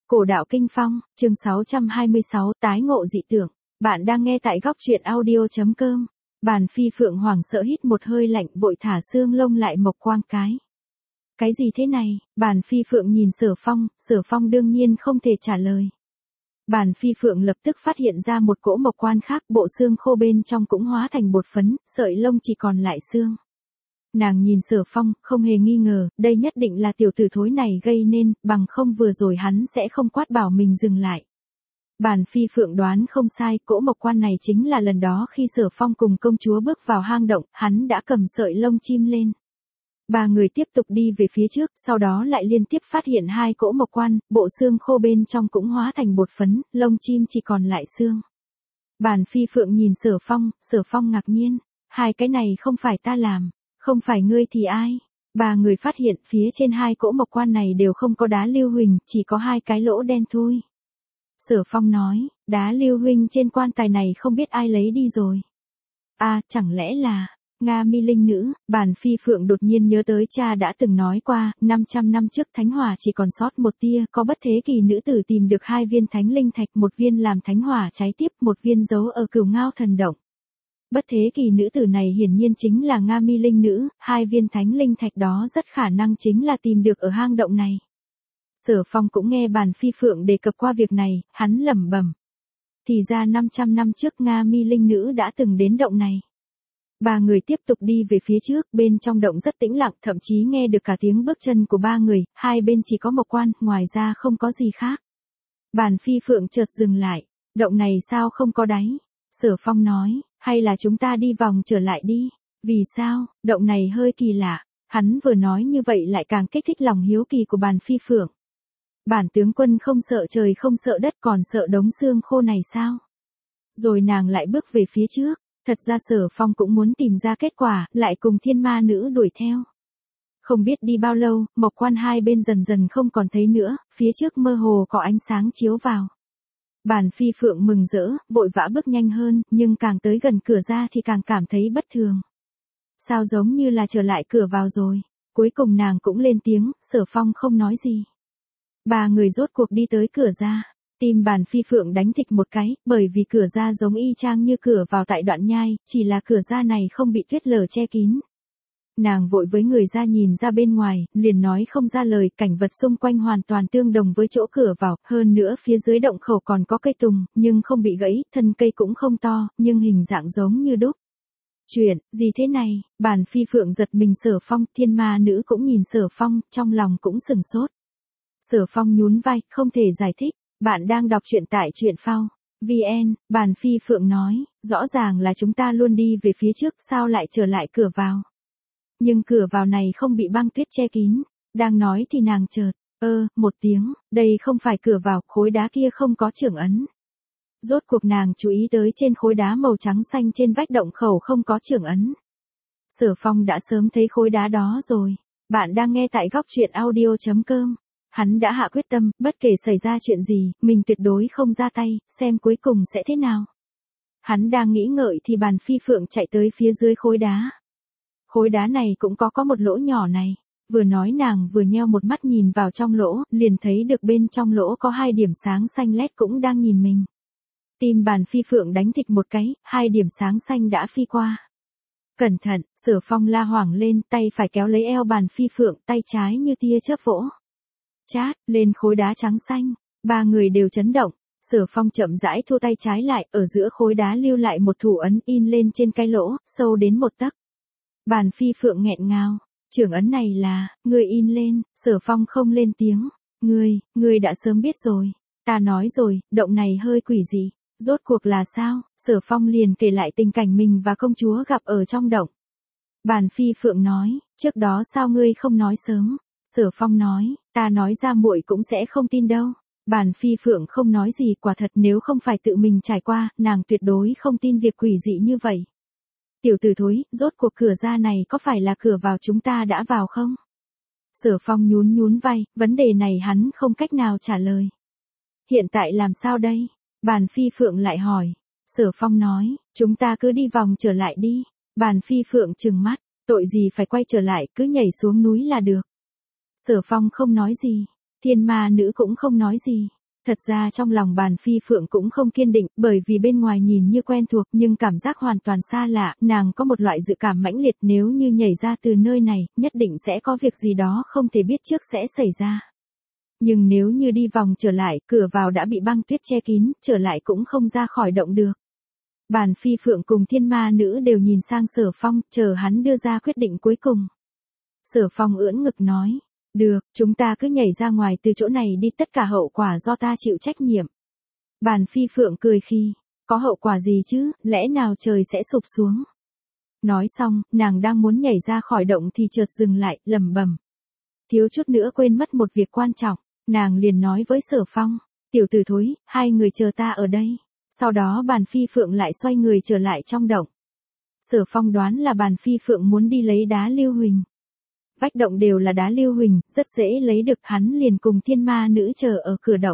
Cổ đạo kinh phong, chương 626, tái ngộ dị tưởng. Bạn đang nghe tại góc truyện audio.com. Bàn Phi Phượng hoảng sợ hít một hơi lạnh, vội thả xương lông lại mộc quang cái. Cái gì thế này? Bàn Phi Phượng nhìn Sở Phong đương nhiên không thể trả lời. Bàn Phi Phượng lập tức phát hiện ra một cỗ mộc quan khác, bộ xương khô bên trong cũng hóa thành bột phấn, sợi lông chỉ còn lại xương. Nàng nhìn Sở Phong, không hề nghi ngờ, đây nhất định là tiểu tử thối này gây nên, bằng không vừa rồi hắn sẽ không quát bảo mình dừng lại. Bàn Phi Phượng đoán không sai, cỗ mộc quan này chính là lần đó khi Sở Phong cùng công chúa bước vào hang động, hắn đã cầm sợi lông chim lên. Ba người tiếp tục đi về phía trước, sau đó lại liên tiếp phát hiện hai cỗ mộc quan, bộ xương khô bên trong cũng hóa thành bột phấn, lông chim chỉ còn lại xương. Bàn Phi Phượng nhìn Sở Phong ngạc nhiên, hai cái này không phải ta làm. Không phải ngươi thì ai? Ba người phát hiện phía trên hai cỗ mộc quan này đều không có đá lưu huỳnh, chỉ có hai cái lỗ đen thôi. Sở Phong nói, đá lưu huỳnh trên quan tài này không biết ai lấy đi rồi. À, chẳng lẽ là Nga Mi linh nữ? Bàn Phi Phượng đột nhiên nhớ tới cha đã từng nói qua, 500 năm trước thánh hỏa chỉ còn sót một tia, có bất thế kỳ nữ tử tìm được 2 viên thánh linh thạch, một viên làm thánh hỏa cháy tiếp, một viên giấu ở Cửu Ngao thần động. Bất thế kỳ nữ tử này hiển nhiên chính là Nga Mi linh nữ, 2 viên thánh linh thạch đó rất khả năng chính là tìm được ở hang động này. Sở Phong cũng nghe Bàn Phi Phượng đề cập qua việc này, hắn lẩm bẩm. Thì ra 500 năm trước Nga Mi linh nữ đã từng đến động này. Ba người tiếp tục đi về phía trước, bên trong động rất tĩnh lặng, thậm chí nghe được cả tiếng bước chân của ba người, hai bên chỉ có mộc quan, ngoài ra không có gì khác. Bàn Phi Phượng chợt dừng lại, động này sao không có đáy? Sở Phong nói, hay là chúng ta đi vòng trở lại đi? Vì sao? Động này hơi kỳ lạ. Hắn vừa nói như vậy lại càng kích thích lòng hiếu kỳ của Bàn Phi Phượng. Bản tướng quân không sợ trời không sợ đất còn sợ đống xương khô này sao? Rồi nàng lại bước về phía trước. Thật ra Sở Phong cũng muốn tìm ra kết quả, lại cùng thiên ma nữ đuổi theo. Không biết đi bao lâu, mộc quan hai bên dần dần không còn thấy nữa, phía trước mơ hồ có ánh sáng chiếu vào. Bàn Phi Phượng mừng rỡ, vội vã bước nhanh hơn, nhưng càng tới gần cửa ra thì càng cảm thấy bất thường. Sao giống như là trở lại cửa vào rồi. Cuối cùng nàng cũng lên tiếng, Sở Phong không nói gì. Ba người rốt cuộc đi tới cửa ra. Tim Bàn Phi Phượng đánh thịch một cái, bởi vì cửa ra giống y chang như cửa vào tại Đoạn Nhai, chỉ là cửa ra này không bị tuyết lở che kín. Nàng vội với người ra nhìn ra bên ngoài, liền nói không ra lời, cảnh vật xung quanh hoàn toàn tương đồng với chỗ cửa vào, hơn nữa phía dưới động khẩu còn có cây tùng, nhưng không bị gãy, thân cây cũng không to, nhưng hình dạng giống như đúc. Chuyện, gì thế này? Bàn Phi Phượng giật mình Sở Phong, thiên ma nữ cũng nhìn Sở Phong, trong lòng cũng sừng sốt. Sở Phong nhún vai, không thể giải thích, bạn đang đọc truyện tại truyện phao. VN, Bàn Phi Phượng nói, rõ ràng là chúng ta luôn đi về phía trước, sao lại trở lại cửa vào? Nhưng cửa vào này không bị băng tuyết che kín. Đang nói thì nàng chợt, một tiếng, đây không phải cửa vào, khối đá kia không có trưởng ấn. Rốt cuộc nàng chú ý tới trên khối đá màu trắng xanh trên vách động khẩu không có trưởng ấn. Sở Phong đã sớm thấy khối đá đó rồi. Bạn đang nghe tại góc truyện audio.com. Hắn đã hạ quyết tâm, bất kể xảy ra chuyện gì, mình tuyệt đối không ra tay, xem cuối cùng sẽ thế nào. Hắn đang nghĩ ngợi thì Bàn Phi Phượng chạy tới phía dưới khối đá. Khối đá này cũng có một lỗ nhỏ này. Vừa nói nàng vừa nheo một mắt nhìn vào trong lỗ, liền thấy được bên trong lỗ có 2 điểm sáng xanh lét cũng đang nhìn mình. Tim Bàn Phi Phượng đánh thịch một cái, 2 điểm sáng xanh đã phi qua. Cẩn thận, Sở Phong la hoảng lên, tay phải kéo lấy eo Bàn Phi Phượng, tay trái như tia chớp vỗ. Chát, lên khối đá trắng xanh, ba người đều chấn động. Sở Phong chậm rãi thu tay trái lại, ở giữa khối đá lưu lại một thủ ấn in lên trên cái lỗ, sâu đến 1 tấc. Bàn Phi Phượng nghẹn ngào, trưởng ấn này là, ngươi in lên, Sở Phong không lên tiếng, ngươi đã sớm biết rồi, ta nói rồi, động này hơi quỷ dị, rốt cuộc là sao? Sở Phong liền kể lại tình cảnh mình và công chúa gặp ở trong động. Bàn Phi Phượng nói, trước đó sao ngươi không nói sớm? Sở Phong nói, ta nói ra muội cũng sẽ không tin đâu. Bàn Phi Phượng không nói gì, quả thật nếu không phải tự mình trải qua, nàng tuyệt đối không tin việc quỷ dị như vậy. Tiểu tử thối, rốt cuộc cửa ra này có phải là cửa vào chúng ta đã vào không? Sở Phong nhún vai, vấn đề này hắn không cách nào trả lời. Hiện tại làm sao đây? Bàn Phi Phượng lại hỏi. Sở Phong nói, chúng ta cứ đi vòng trở lại đi. Bàn Phi Phượng trừng mắt, tội gì phải quay trở lại, cứ nhảy xuống núi là được. Sở Phong không nói gì, thiên ma nữ cũng không nói gì. Thật ra trong lòng bàn phi phượng cũng không kiên định, bởi vì bên ngoài nhìn như quen thuộc nhưng cảm giác hoàn toàn xa lạ, nàng có một loại dự cảm mãnh liệt nếu như nhảy ra từ nơi này, nhất định sẽ có việc gì đó không thể biết trước sẽ xảy ra. Nhưng nếu như đi vòng trở lại, cửa vào đã bị băng tuyết che kín, trở lại cũng không ra khỏi động được. Bàn phi phượng cùng thiên ma nữ đều nhìn sang Sở Phong, chờ hắn đưa ra quyết định cuối cùng. Sở Phong ưỡn ngực nói, được, chúng ta cứ nhảy ra ngoài từ chỗ này đi, tất cả hậu quả do ta chịu trách nhiệm. Bàn phi phượng cười khi, có hậu quả gì chứ, lẽ nào trời sẽ sụp xuống. Nói xong, nàng đang muốn nhảy ra khỏi động thì chợt dừng lại, lẩm bẩm. Thiếu chút nữa quên mất một việc quan trọng, nàng liền nói với Sở Phong, tiểu tử thối, hai người chờ ta ở đây. Sau đó bàn phi phượng lại xoay người trở lại trong động. Sở Phong đoán là bàn phi phượng muốn đi lấy đá lưu huỳnh. Vách động đều là đá lưu huỳnh, rất dễ lấy được, hắn liền cùng thiên ma nữ chờ ở cửa động.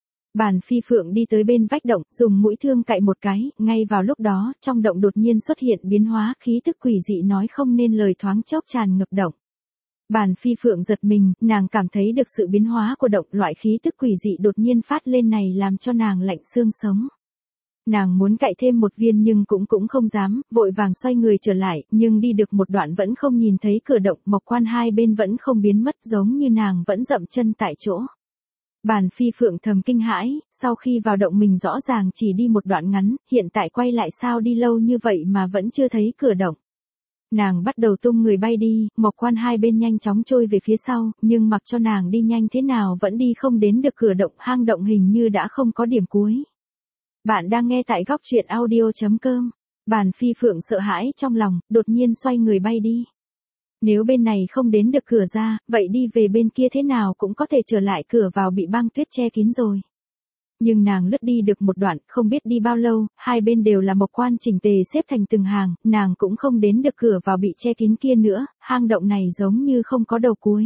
Bàn phi phượng đi tới bên vách động, dùng mũi thương cạy một cái, ngay vào lúc đó, trong động đột nhiên xuất hiện biến hóa, khí tức quỷ dị nói không nên lời thoáng chốc tràn ngập động. Bàn phi phượng giật mình, nàng cảm thấy được sự biến hóa của động, loại khí tức quỷ dị đột nhiên phát lên này làm cho nàng lạnh xương sống. Nàng muốn cạy thêm một viên nhưng cũng không dám, vội vàng xoay người trở lại, nhưng đi được một đoạn vẫn không nhìn thấy cửa động, mộc quan hai bên vẫn không biến mất, giống như nàng vẫn dậm chân tại chỗ. Bàn phi phượng thầm kinh hãi, sau khi vào động mình rõ ràng chỉ đi một đoạn ngắn, hiện tại quay lại sao đi lâu như vậy mà vẫn chưa thấy cửa động. Nàng bắt đầu tung người bay đi, mộc quan hai bên nhanh chóng trôi về phía sau, nhưng mặc cho nàng đi nhanh thế nào vẫn đi không đến được cửa động, hang động hình như đã không có điểm cuối. Bạn đang nghe tại góc truyện audio.com. Bàn phi phượng sợ hãi trong lòng, đột nhiên xoay người bay đi. Nếu bên này không đến được cửa ra, vậy đi về bên kia thế nào cũng có thể trở lại, cửa vào bị băng tuyết che kín rồi. Nhưng nàng lướt đi được một đoạn, không biết đi bao lâu, hai bên đều là mộc quan chỉnh tề xếp thành từng hàng, nàng cũng không đến được cửa vào bị che kín kia nữa, hang động này giống như không có đầu cuối.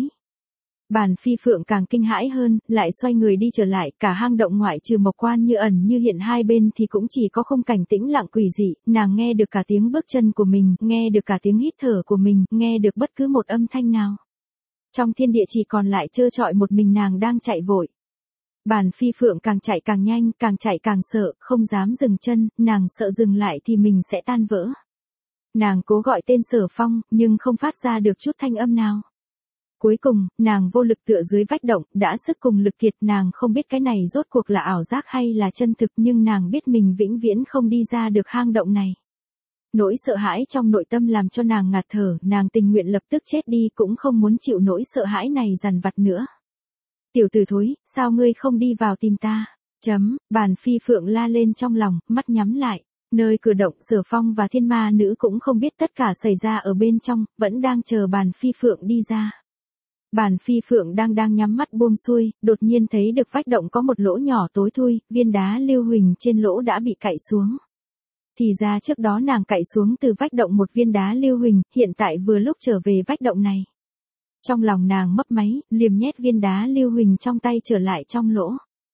Bàn phi phượng càng kinh hãi hơn, lại xoay người đi trở lại, cả hang động ngoại trừ mộc quan như ẩn như hiện hai bên thì cũng chỉ có khung cảnh tĩnh lặng quỷ dị, nàng nghe được cả tiếng bước chân của mình, nghe được cả tiếng hít thở của mình, nghe được bất cứ một âm thanh nào. Trong thiên địa chỉ còn lại trơ trọi một mình nàng đang chạy vội. Bàn phi phượng càng chạy càng nhanh, càng chạy càng sợ, không dám dừng chân, nàng sợ dừng lại thì mình sẽ tan vỡ. Nàng cố gọi tên Sở Phong, nhưng không phát ra được chút thanh âm nào. Cuối cùng, nàng vô lực tựa dưới vách động, đã sức cùng lực kiệt, nàng không biết cái này rốt cuộc là ảo giác hay là chân thực, nhưng nàng biết mình vĩnh viễn không đi ra được hang động này. Nỗi sợ hãi trong nội tâm làm cho nàng ngạt thở, nàng tình nguyện lập tức chết đi cũng không muốn chịu nỗi sợ hãi này dằn vặt nữa. Tiểu tử thối, sao ngươi không đi vào tìm ta? Bàn phi phượng la lên trong lòng, mắt nhắm lại. Nơi cửa động, Sở Phong và thiên ma nữ cũng không biết tất cả xảy ra ở bên trong, vẫn đang chờ bàn phi phượng đi ra. Bàn phi phượng đang nhắm mắt buông xuôi, đột nhiên thấy được vách động có một lỗ nhỏ tối thui, viên đá lưu huỳnh trên lỗ đã bị cạy xuống. Thì ra trước đó nàng cạy xuống từ vách động một viên đá lưu huỳnh, hiện tại vừa lúc trở về vách động này. Trong lòng nàng mấp máy, liềm nhét viên đá lưu huỳnh trong tay trở lại trong lỗ.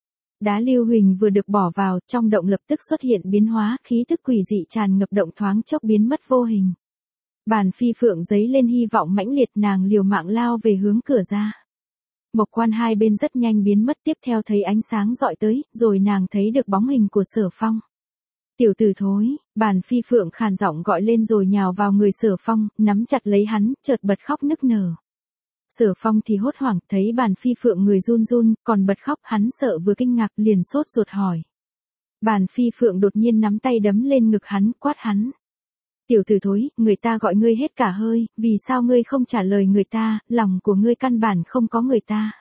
Đá lưu huỳnh vừa được bỏ vào, trong động lập tức xuất hiện biến hóa, khí tức quỷ dị tràn ngập động, thoáng chốc biến mất vô hình. Bàn phi phượng giấy lên hy vọng mãnh liệt, nàng liều mạng lao về hướng cửa ra. Mộc quan hai bên rất nhanh biến mất, tiếp theo thấy ánh sáng dọi tới, rồi nàng thấy được bóng hình của Sở Phong. Tiểu tử thối, bàn phi phượng khàn giọng gọi lên rồi nhào vào người Sở Phong, nắm chặt lấy hắn, chợt bật khóc nức nở. Sở Phong thì hốt hoảng, thấy bàn phi phượng người run run, còn bật khóc, hắn sợ vừa kinh ngạc liền sốt ruột hỏi. Bàn phi phượng đột nhiên nắm tay đấm lên ngực hắn, quát hắn. Tiểu tử thối, người ta gọi ngươi hết cả hơi, vì sao ngươi không trả lời người ta, lòng của ngươi căn bản không có người ta.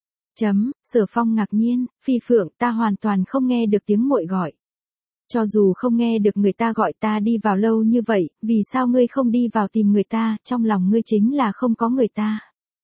Sở Phong ngạc nhiên, phi phượng, ta hoàn toàn không nghe được tiếng muội gọi. Cho dù không nghe được người ta gọi, ta đi vào lâu như vậy, vì sao ngươi không đi vào tìm người ta, trong lòng ngươi chính là không có người ta.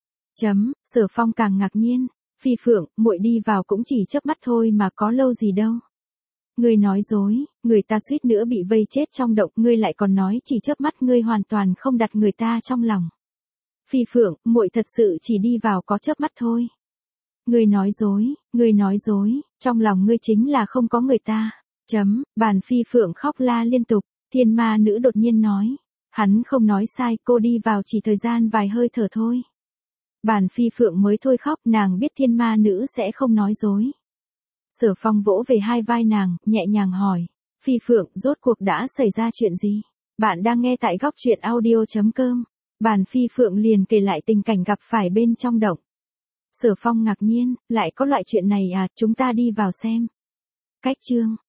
Sở Phong càng ngạc nhiên, phi phượng, muội đi vào cũng chỉ chớp mắt thôi mà có lâu gì đâu. Ngươi nói dối, người ta suýt nữa bị vây chết trong động, ngươi lại còn nói chỉ chớp mắt, ngươi hoàn toàn không đặt người ta trong lòng. Phi phượng, muội thật sự chỉ đi vào có chớp mắt thôi. Ngươi nói dối, trong lòng ngươi chính là không có người ta. Bàn phi phượng khóc la liên tục, thiên ma nữ đột nhiên nói. Hắn không nói sai, cô đi vào chỉ thời gian vài hơi thở thôi. Bàn phi phượng mới thôi khóc, nàng biết thiên ma nữ sẽ không nói dối. Sở Phong vỗ về hai vai nàng, nhẹ nhàng hỏi. Phi Phượng, rốt cuộc đã xảy ra chuyện gì? Bạn đang nghe tại góc truyện audio.com. Bàn Phi Phượng liền kể lại tình cảnh gặp phải bên trong động. Sở Phong ngạc nhiên, lại có loại chuyện này à, chúng ta đi vào xem. Cách chương